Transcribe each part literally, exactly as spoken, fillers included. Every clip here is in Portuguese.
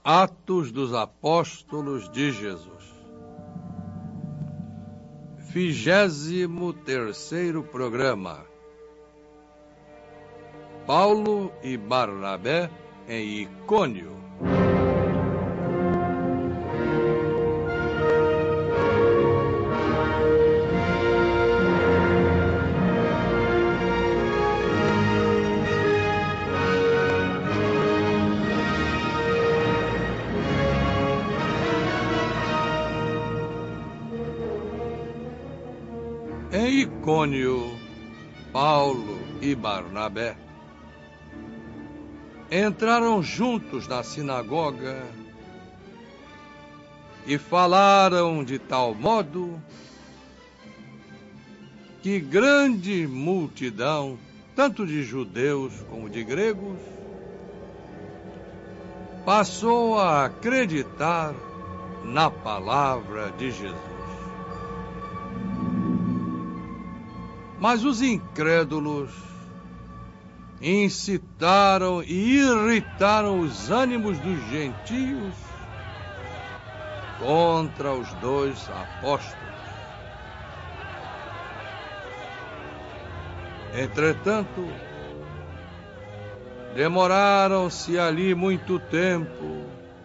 Atos dos Apóstolos de Jesus. Vigésimo terceiro programa. Paulo e Barnabé em Icônio. Em Icônio, Paulo e Barnabé entraram juntos na sinagoga e falaram de tal modo que grande multidão, tanto de judeus como de gregos, passou a acreditar na palavra de Jesus. Mas os incrédulos incitaram e irritaram os ânimos dos gentios contra os dois apóstolos. Entretanto, demoraram-se ali muito tempo,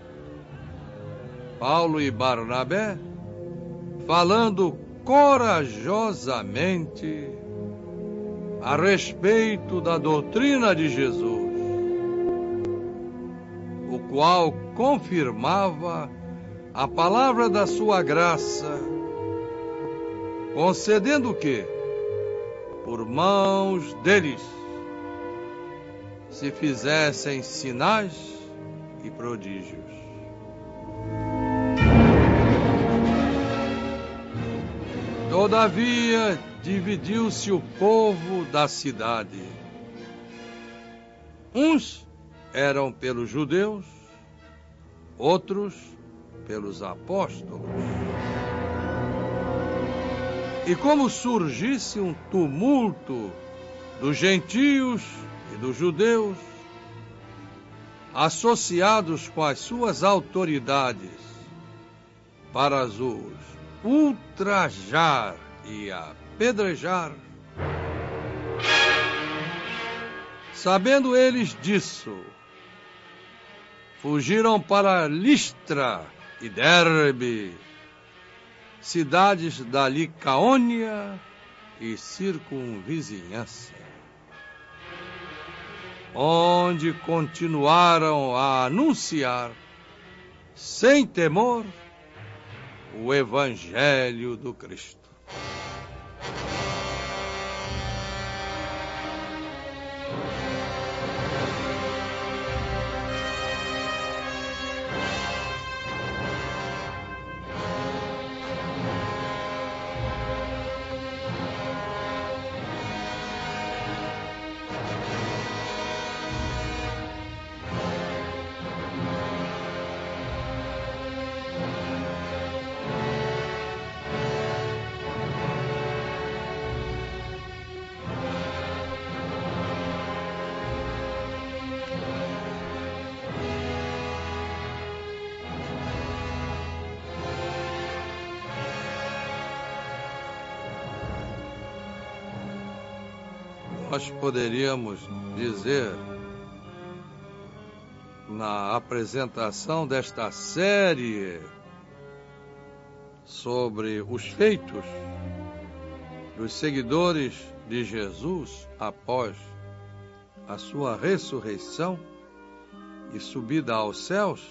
Paulo e Barnabé, falando corajosamente a respeito da doutrina de Jesus, o qual confirmava a palavra da sua graça, concedendo que, por mãos deles, se fizessem sinais e prodígios. Todavia, dividiu-se o povo da cidade. Uns eram pelos judeus, outros pelos apóstolos. E como surgisse um tumulto dos gentios e dos judeus, associados com as suas autoridades, para os ultrajar e apedrejar, sabendo eles disso, fugiram para Listra e Derbe, cidades da Licaônia e circunvizinhança, onde continuaram a anunciar, sem temor, o Evangelho do Cristo. Nós poderíamos dizer, na apresentação desta série sobre os feitos dos seguidores de Jesus após a sua ressurreição e subida aos céus,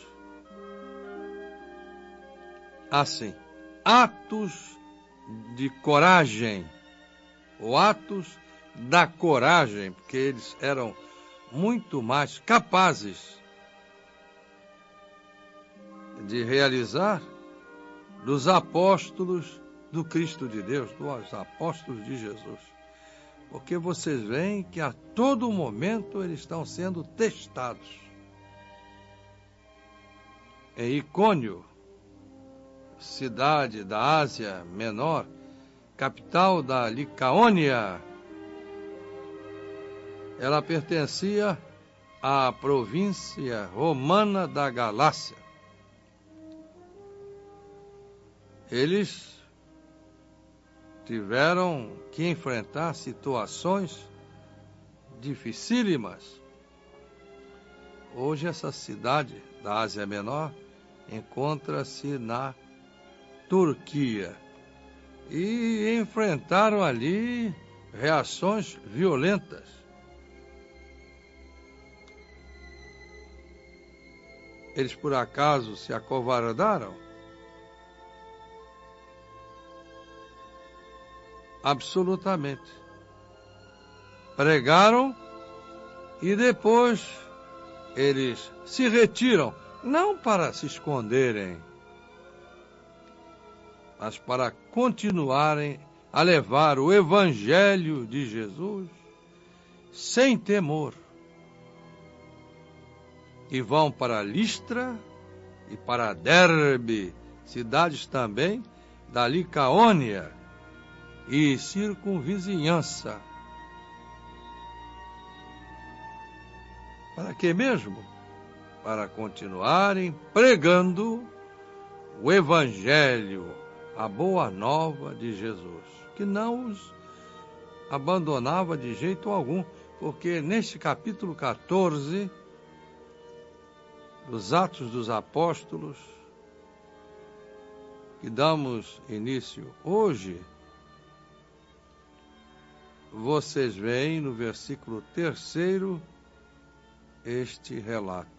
assim, atos de coragem, ou atos da coragem, porque eles eram muito mais capazes de realizar dos apóstolos do Cristo de Deus, dos apóstolos de Jesus. Porque vocês veem que a todo momento eles estão sendo testados. Em Icônio, cidade da Ásia Menor, capital da Licaônia, ela pertencia à província romana da Galácia. eles tiveram que enfrentar situações dificílimas. Hoje essa cidade da Ásia Menor encontra-se na Turquia e enfrentaram ali reações violentas. Eles por acaso se acovardaram? Absolutamente. Pregaram e depois eles se retiram, não para se esconderem, mas para continuarem a levar o Evangelho de Jesus sem temor. E vão para Listra e para Derbe, cidades também da Licaônia e circunvizinhança. Para quê mesmo? Para continuarem pregando o Evangelho, a boa nova de Jesus, que não os abandonava de jeito algum, porque neste capítulo quatorze dos Atos dos Apóstolos, que damos início hoje, vocês veem no versículo terceiro este relato.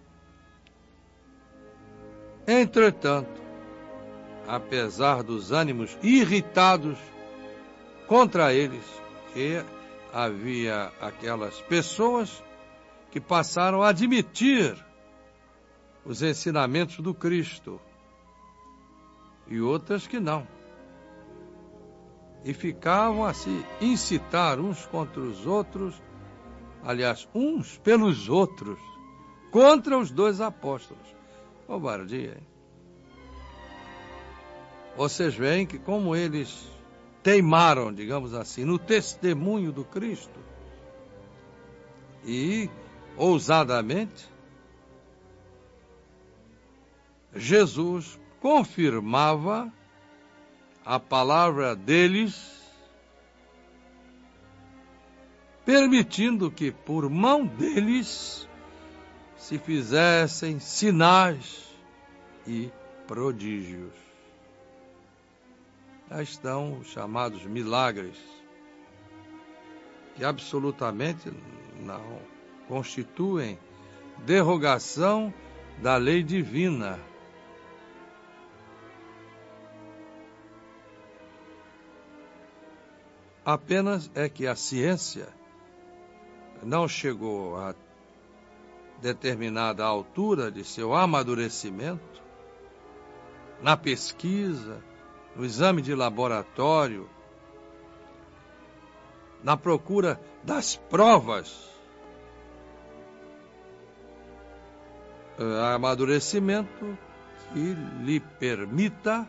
Entretanto, apesar dos ânimos irritados contra eles, que havia aquelas pessoas que passaram a admitir os ensinamentos do Cristo e outras que não, e ficavam a se incitar uns contra os outros, aliás, uns pelos outros, contra os dois apóstolos. Covardia, hein? Vocês veem que como eles teimaram, digamos assim, no testemunho do Cristo e, ousadamente, Jesus confirmava a palavra deles, permitindo que por mão deles se fizessem sinais e prodígios. Já estão os chamados milagres, que absolutamente não constituem derrogação da lei divina. Apenas é que a ciência não chegou a determinada altura de seu amadurecimento na pesquisa, no exame de laboratório, na procura das provas. Amadurecimento que lhe permita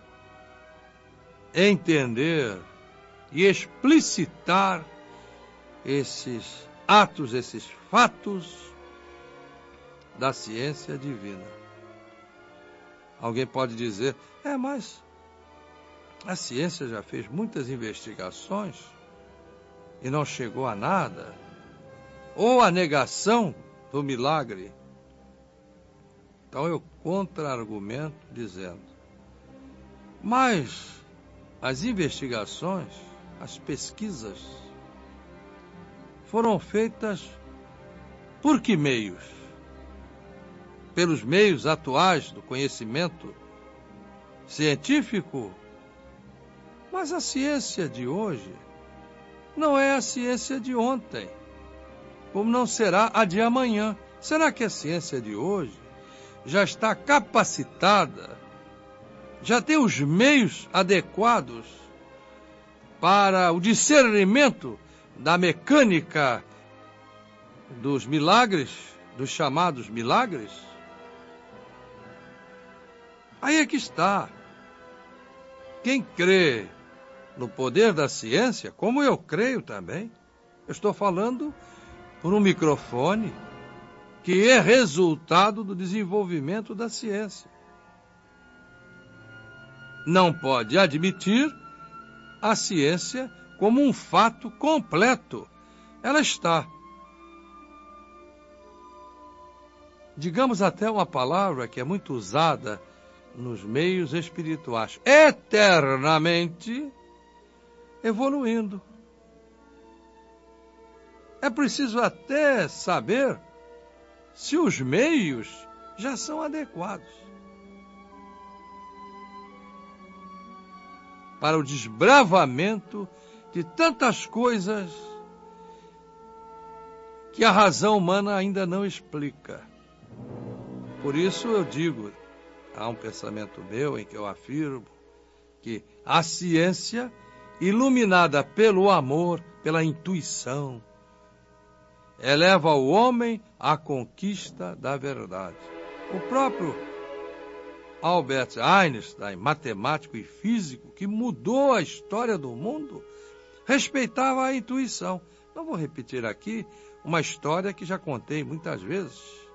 entender e explicitar esses atos, esses fatos da ciência divina. Alguém pode dizer, é, mas a ciência já fez muitas investigações e não chegou a nada. Ou a negação do milagre. Então eu contra-argumento dizendo, mas as investigações, as pesquisas, foram feitas por que meios? Pelos meios atuais do conhecimento científico? Mas a ciência de hoje não é a ciência de ontem, como não será a de amanhã. Será que a ciência de hoje já está capacitada, já tem os meios adequados para o discernimento da mecânica dos milagres, dos chamados milagres? Aí é que está. Quem crê no poder da ciência, como eu creio também, eu estou falando por um microfone que é resultado do desenvolvimento da ciência. não pode admitir a ciência como um fato completo. Ela está, digamos até uma palavra que é muito usada nos meios espirituais, eternamente evoluindo. É preciso até saber se os meios já são adequados para o desbravamento de tantas coisas que a razão humana ainda não explica. Por isso eu digo, há um pensamento meu em que eu afirmo que a ciência, iluminada pelo amor, pela intuição, eleva o homem à conquista da verdade. O próprio Albert Einstein, matemático e físico, que mudou a história do mundo, respeitava a intuição. Não vou repetir aqui uma história que já contei muitas vezes.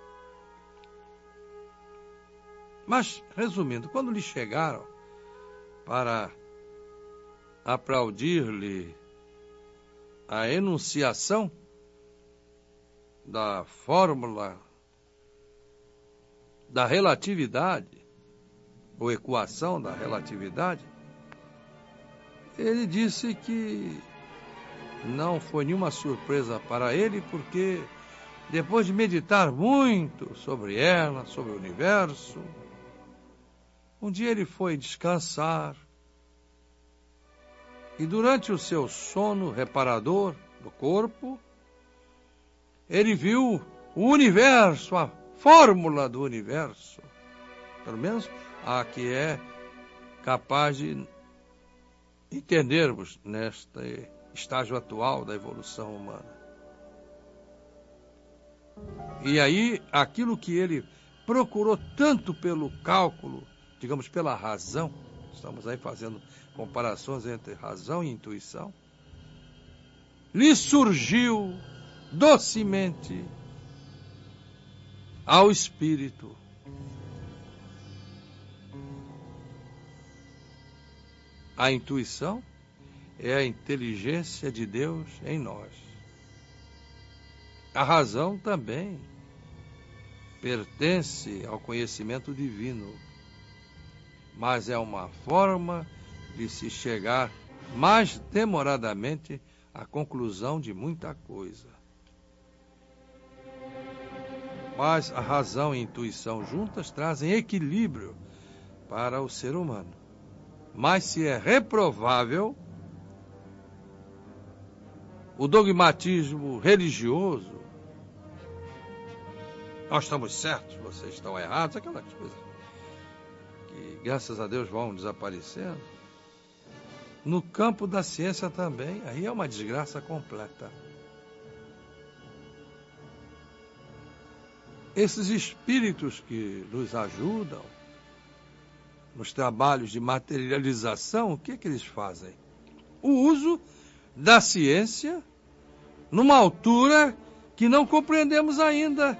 Mas, resumindo, quando lhe chegaram para aplaudir-lhe a enunciação da fórmula da relatividade, ou equação da relatividade, ele disse que não foi nenhuma surpresa para ele, porque depois de meditar muito sobre ela, sobre o universo, um dia ele foi descansar e durante o seu sono reparador do corpo, ele viu o universo, a fórmula do universo, pelo menos a que é capaz de entendermos neste estágio atual da evolução humana. E aí, aquilo que ele procurou tanto pelo cálculo, digamos, pela razão, estamos aí fazendo comparações entre razão e intuição, lhe surgiu docemente ao espírito a intuição é a inteligência de Deus em nós. A razão também pertence ao conhecimento divino, mas é uma forma de se chegar mais demoradamente à conclusão de muita coisa. Mas a razão e a intuição juntas trazem equilíbrio para o ser humano. Mas se é reprovável o dogmatismo religioso, nós estamos certos, vocês estão errados, aquelas coisas que, graças a Deus, vão desaparecendo. No campo da ciência também, aí é uma desgraça completa. Esses espíritos que nos ajudam nos trabalhos de materialização, o que é que eles fazem? O uso da ciência numa altura que não compreendemos ainda,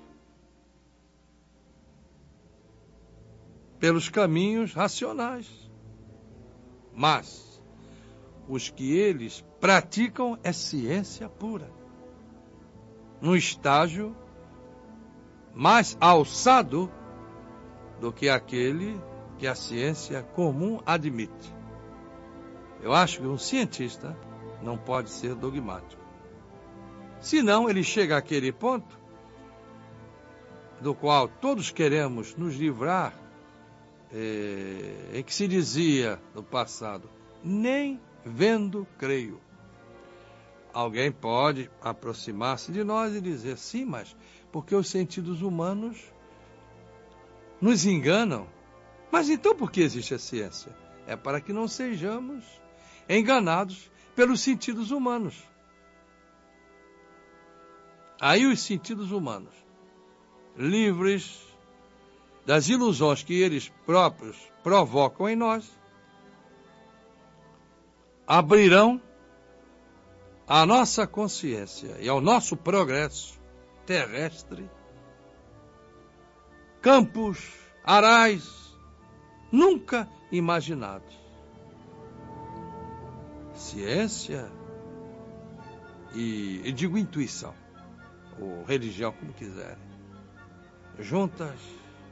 pelos caminhos racionais. Mas os que eles praticam é ciência pura, num estágio mais alçado do que aquele que a ciência comum admite. Eu acho que um cientista não pode ser dogmático. Senão ele chega àquele ponto do qual todos queremos nos livrar, é, em que se dizia no passado, nem vendo creio. Alguém pode aproximar-se de nós e dizer, sim, mas porque os sentidos humanos nos enganam. Mas então por que existe a ciência? É para que não sejamos enganados pelos sentidos humanos. Aí os sentidos humanos, livres das ilusões que eles próprios provocam em nós, abrirão à nossa consciência e ao nosso progresso terrestre campos, arais nunca imaginados. Ciência e, e digo intuição, ou religião, como quiserem, juntas,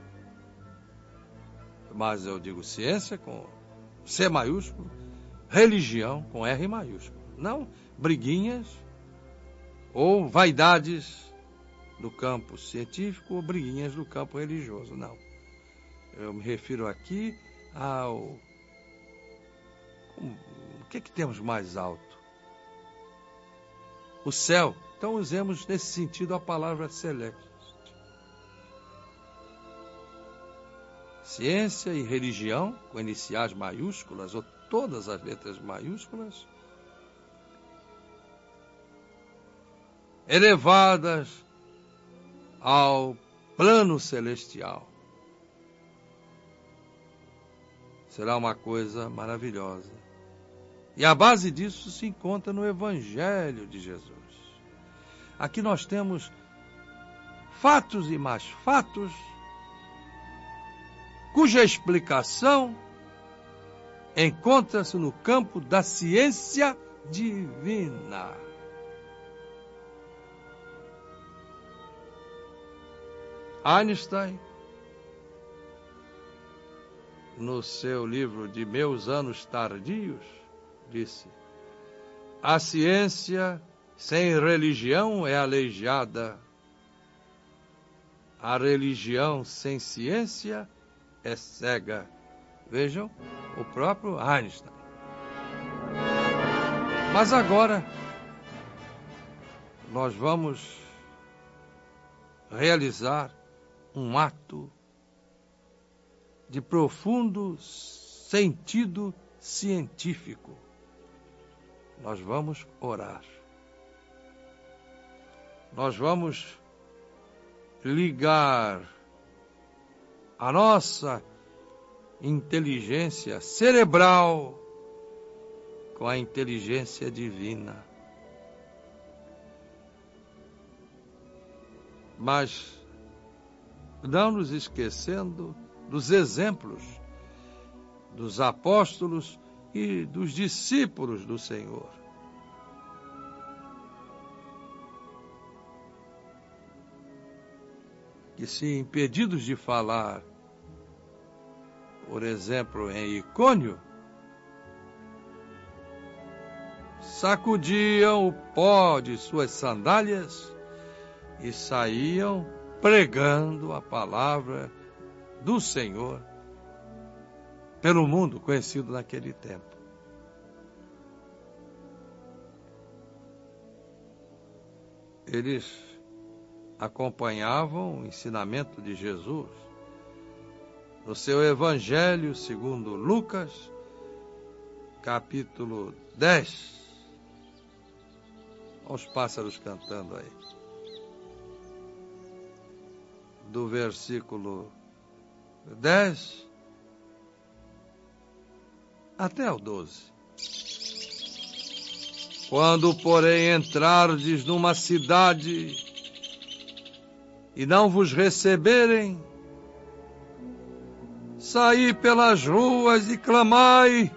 mas eu digo ciência com C maiúsculo, religião com R maiúsculo, não briguinhas ou vaidades do campo científico ou briguinhas do campo religioso, não. Eu me refiro aqui ao... O que é que temos mais alto? O céu. Então usemos nesse sentido a palavra celeste. Ciência e religião, com iniciais maiúsculas ou todas as letras maiúsculas, elevadas ao plano celestial. Será uma coisa maravilhosa. E a base disso se encontra no Evangelho de Jesus. Aqui nós temos fatos e mais fatos, cuja explicação encontra-se no campo da ciência divina. Einstein, no seu livro de Meus Anos Tardios, disse: a ciência sem religião é aleijada, a religião sem ciência é cega. Vejam, o próprio Einstein. Mas agora nós vamos realizar um ato de profundo sentido científico. Nós vamos orar. Nós vamos ligar a nossa inteligência cerebral com a inteligência divina. Mas não nos esquecendo dos exemplos dos apóstolos e dos discípulos do Senhor. Que, se impedidos de falar, por exemplo, em Icônio, sacudiam o pó de suas sandálias e saíam pregando a palavra do Senhor pelo mundo conhecido naquele tempo. Eles acompanhavam o ensinamento de Jesus no seu Evangelho segundo Lucas, capítulo dez. Olha os pássaros cantando aí. Do versículo dez até o doze. Quando, porém, entrardes numa cidade e não vos receberem, saí pelas ruas e clamai: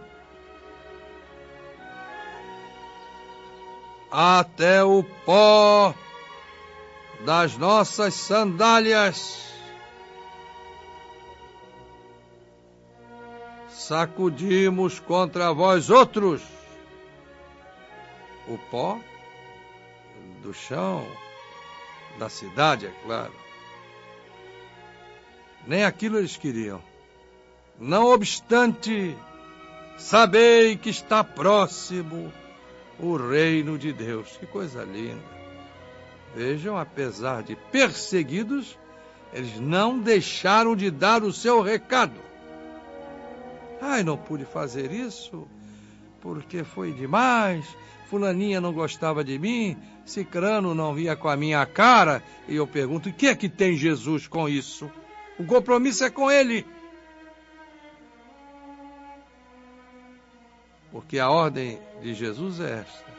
até o pó das nossas sandálias sacudimos contra vós outros o pó do chão da cidade, é claro. Nem aquilo eles queriam. Não obstante, sabei que está próximo o reino de Deus. Que coisa linda. Vejam, apesar de perseguidos, eles não deixaram de dar o seu recado. Ai, não pude fazer isso porque foi demais. Fulaninha não gostava de mim, Cicrano não via com a minha cara. E eu pergunto, o que é que tem Jesus com isso? O compromisso é com ele. Porque a ordem de Jesus é esta: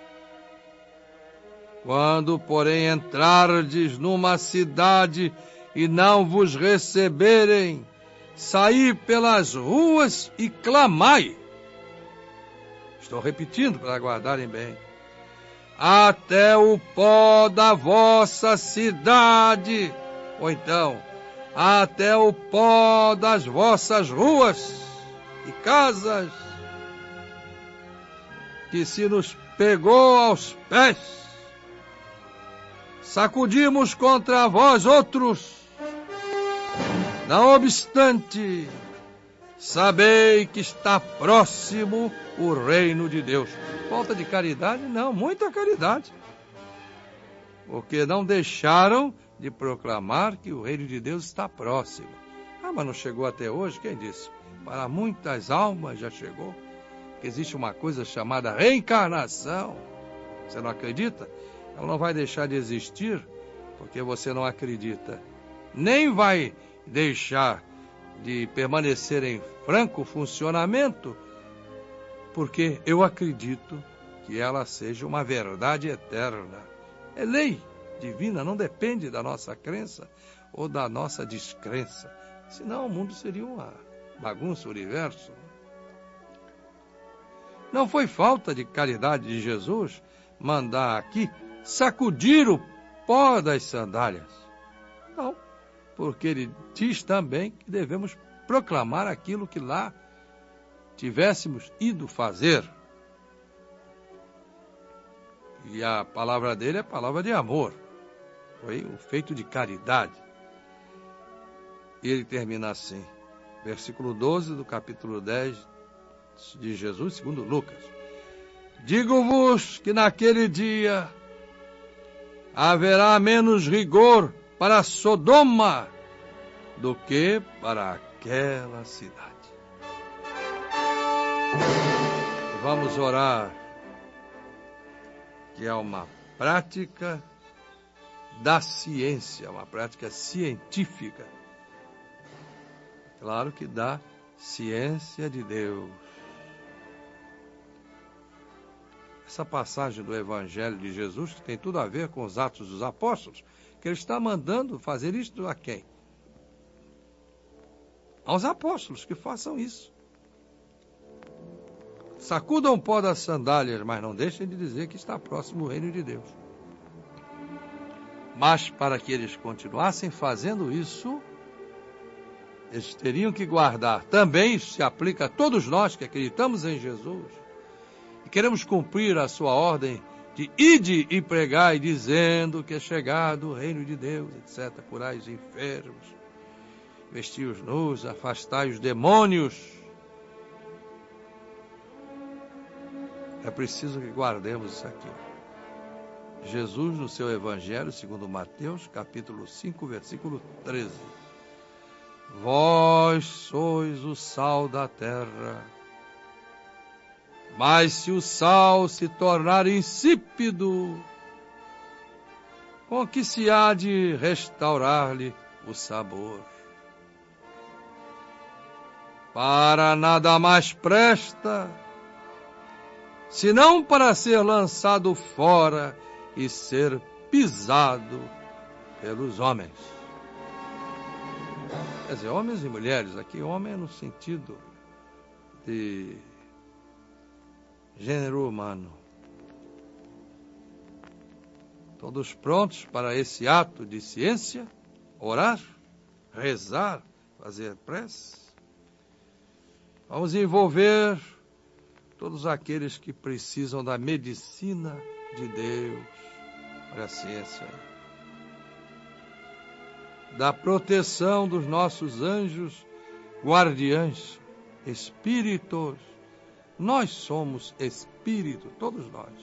quando, porém, entrardes numa cidade e não vos receberem, saí pelas ruas e clamai. Estou repetindo para guardarem bem. Até o pó da vossa cidade, ou então, até o pó das vossas ruas e casas, que se nos pegou aos pés, sacudimos contra vós outros. Não obstante, sabei que está próximo o reino de Deus. Falta de caridade? Não, muita caridade. Porque não deixaram de proclamar que o reino de Deus está próximo. Ah, mas não chegou até hoje? Quem disse? Para muitas almas já chegou. Que existe uma coisa chamada reencarnação. Você não acredita? Ela não vai deixar de existir porque você não acredita. Nem vai deixar de permanecer em franco funcionamento porque eu acredito que ela seja uma verdade eterna. É lei divina, não depende da nossa crença ou da nossa descrença. Senão o mundo seria uma bagunça, o universo. Não foi falta de caridade de Jesus mandar aqui sacudir o pó das sandálias. Não, porque ele diz também que devemos proclamar aquilo que lá tivéssemos ido fazer. E a palavra dele é palavra de amor. Foi um feito de caridade. E ele termina assim, versículo doze do capítulo dez de Jesus, segundo Lucas. Digo-vos que naquele dia haverá menos rigor para Sodoma do que para aquela cidade. Vamos orar, que é uma prática da ciência, uma prática científica. Claro que da ciência de Deus. Essa passagem do Evangelho de Jesus, que tem tudo a ver com os Atos dos Apóstolos, que ele está mandando fazer isto a quem? Aos apóstolos, que façam isso. Sacudam o pó das sandálias, mas não deixem de dizer que está próximo o reino de Deus. Mas para que eles continuassem fazendo isso, eles teriam que guardar. Também isso se aplica a todos nós que acreditamos em Jesus e queremos cumprir a sua ordem de ide e pregai, dizendo que é chegado o reino de Deus, etcétera. Curai os enfermos, vestir os nus, afastai os demônios. É preciso que guardemos isso aqui. Jesus, no seu Evangelho, segundo Mateus, capítulo cinco, versículo treze. Vós sois o sal da terra. Mas se o sal se tornar insípido, com que se há de restaurar-lhe o sabor? Para nada mais presta, senão para ser lançado fora e ser pisado pelos homens. Quer dizer, homens e mulheres, aqui homem é no sentido de gênero humano. Todos prontos para esse ato de ciência? Orar, rezar, fazer prece? Vamos envolver todos aqueles que precisam da medicina de Deus, para a ciência, da proteção dos nossos anjos guardiães, espíritos. Nós somos espírito, todos nós.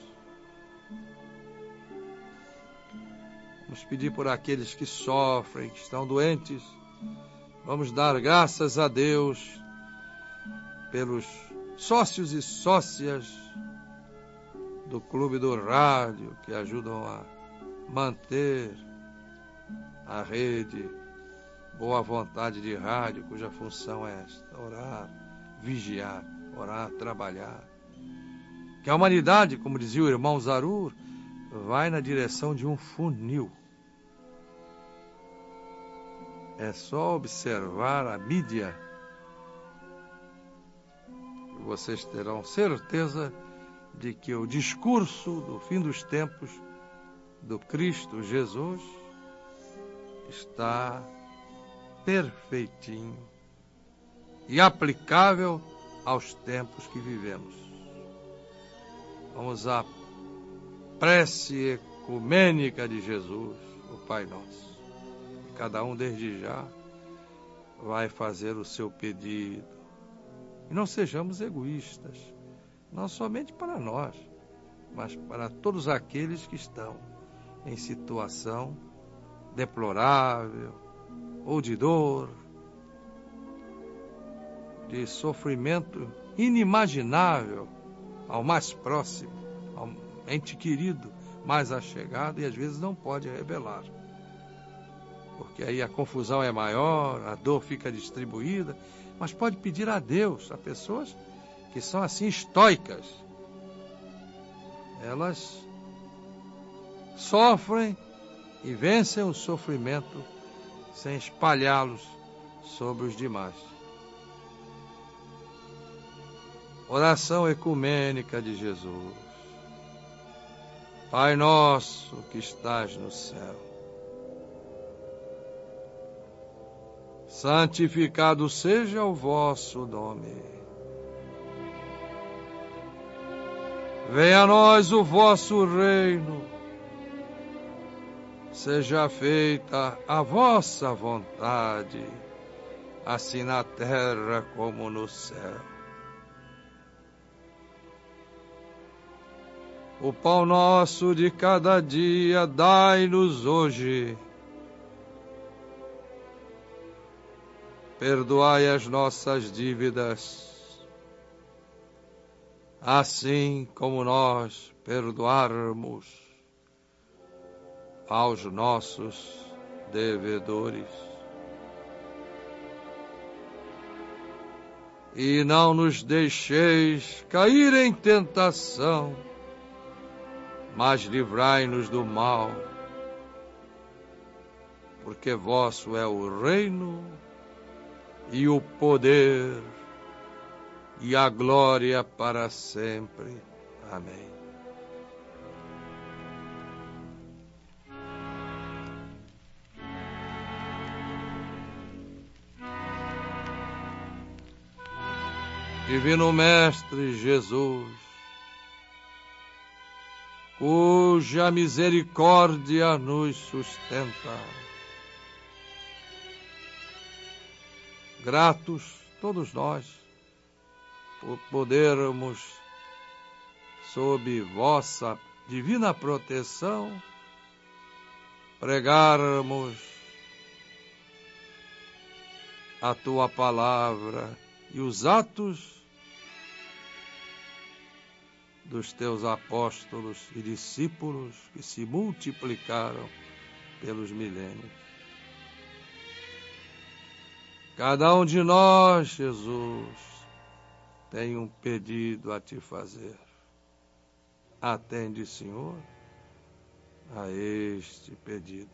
Vamos pedir por aqueles que sofrem, que estão doentes. Vamos dar graças a Deus pelos sócios e sócias do Clube do Rádio, que ajudam a manter a rede Boa Vontade de Rádio, cuja função é esta: orar, vigiar, orar, trabalhar. Que a humanidade, como dizia o irmão Zarur, vai na direção de um funil. É só observar a mídia. Vocês terão certeza de que o discurso do fim dos tempos do Cristo Jesus está perfeitinho e aplicável aos tempos que vivemos. Vamos à prece ecumênica de Jesus, o Pai Nosso. Cada um desde já vai fazer o seu pedido. E não sejamos egoístas, não somente para nós, mas para todos aqueles que estão em situação deplorável ou de dor, de sofrimento inimaginável ao mais próximo, ao ente querido mais achegado, e às vezes não pode revelar. Porque aí a confusão é maior, a dor fica distribuída, mas pode pedir a Deus. Há pessoas que são assim estoicas. Elas sofrem e vencem o sofrimento sem espalhá-los sobre os demais. Oração ecumênica de Jesus. Pai nosso que estás no céu, santificado seja o vosso nome. Venha a nós o vosso reino. Seja feita a vossa vontade, assim na terra como no céu. O pão nosso de cada dia dai-nos hoje. Perdoai as nossas dívidas, assim como nós perdoarmos aos nossos devedores. E não nos deixeis cair em tentação, mas livrai-nos do mal, porque vosso é o reino e o poder e a glória para sempre. Amém. Divino Mestre Jesus, cuja misericórdia nos sustenta, gratos todos nós por podermos, sob vossa divina proteção, pregarmos a tua palavra e os atos dos teus apóstolos e discípulos que se multiplicaram pelos milênios. Cada um de nós, Jesus, tem um pedido a te fazer. Atende, Senhor, a este pedido.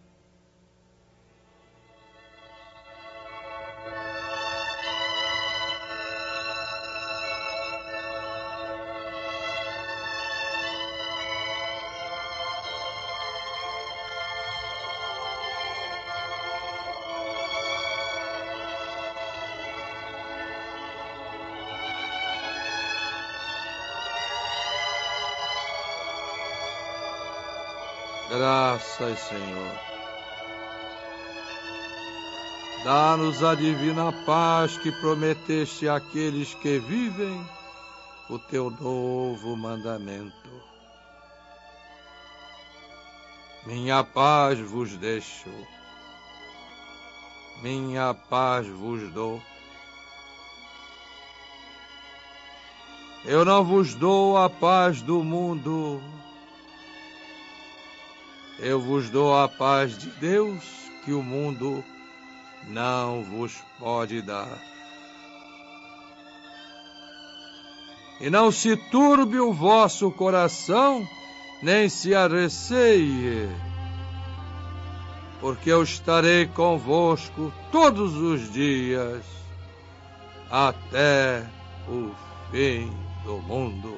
Graças, Senhor. Dá-nos a divina paz que prometeste àqueles que vivem o teu novo mandamento. Minha paz vos deixo, minha paz vos dou. Eu não vos dou a paz do mundo, eu vos dou a paz de Deus que o mundo não vos pode dar. E não se turbe o vosso coração, nem se arreceie. porque eu estarei convosco todos os dias, até o fim do mundo.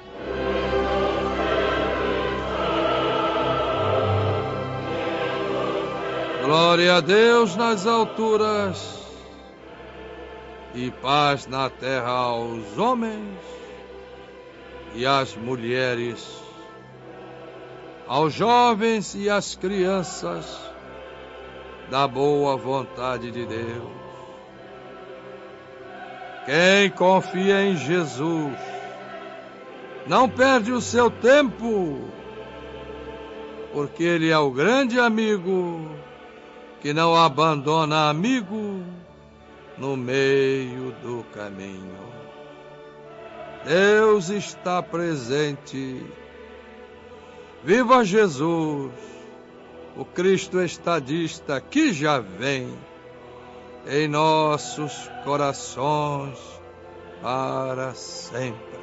Glória a Deus nas alturas e paz na terra aos homens e às mulheres, aos jovens e às crianças, da boa vontade de Deus. Quem confia em Jesus não perde o seu tempo, porque Ele é o grande amigo que não abandona amigo no meio do caminho. Deus está presente. Viva Jesus, o Cristo estadista que já vem em nossos corações para sempre.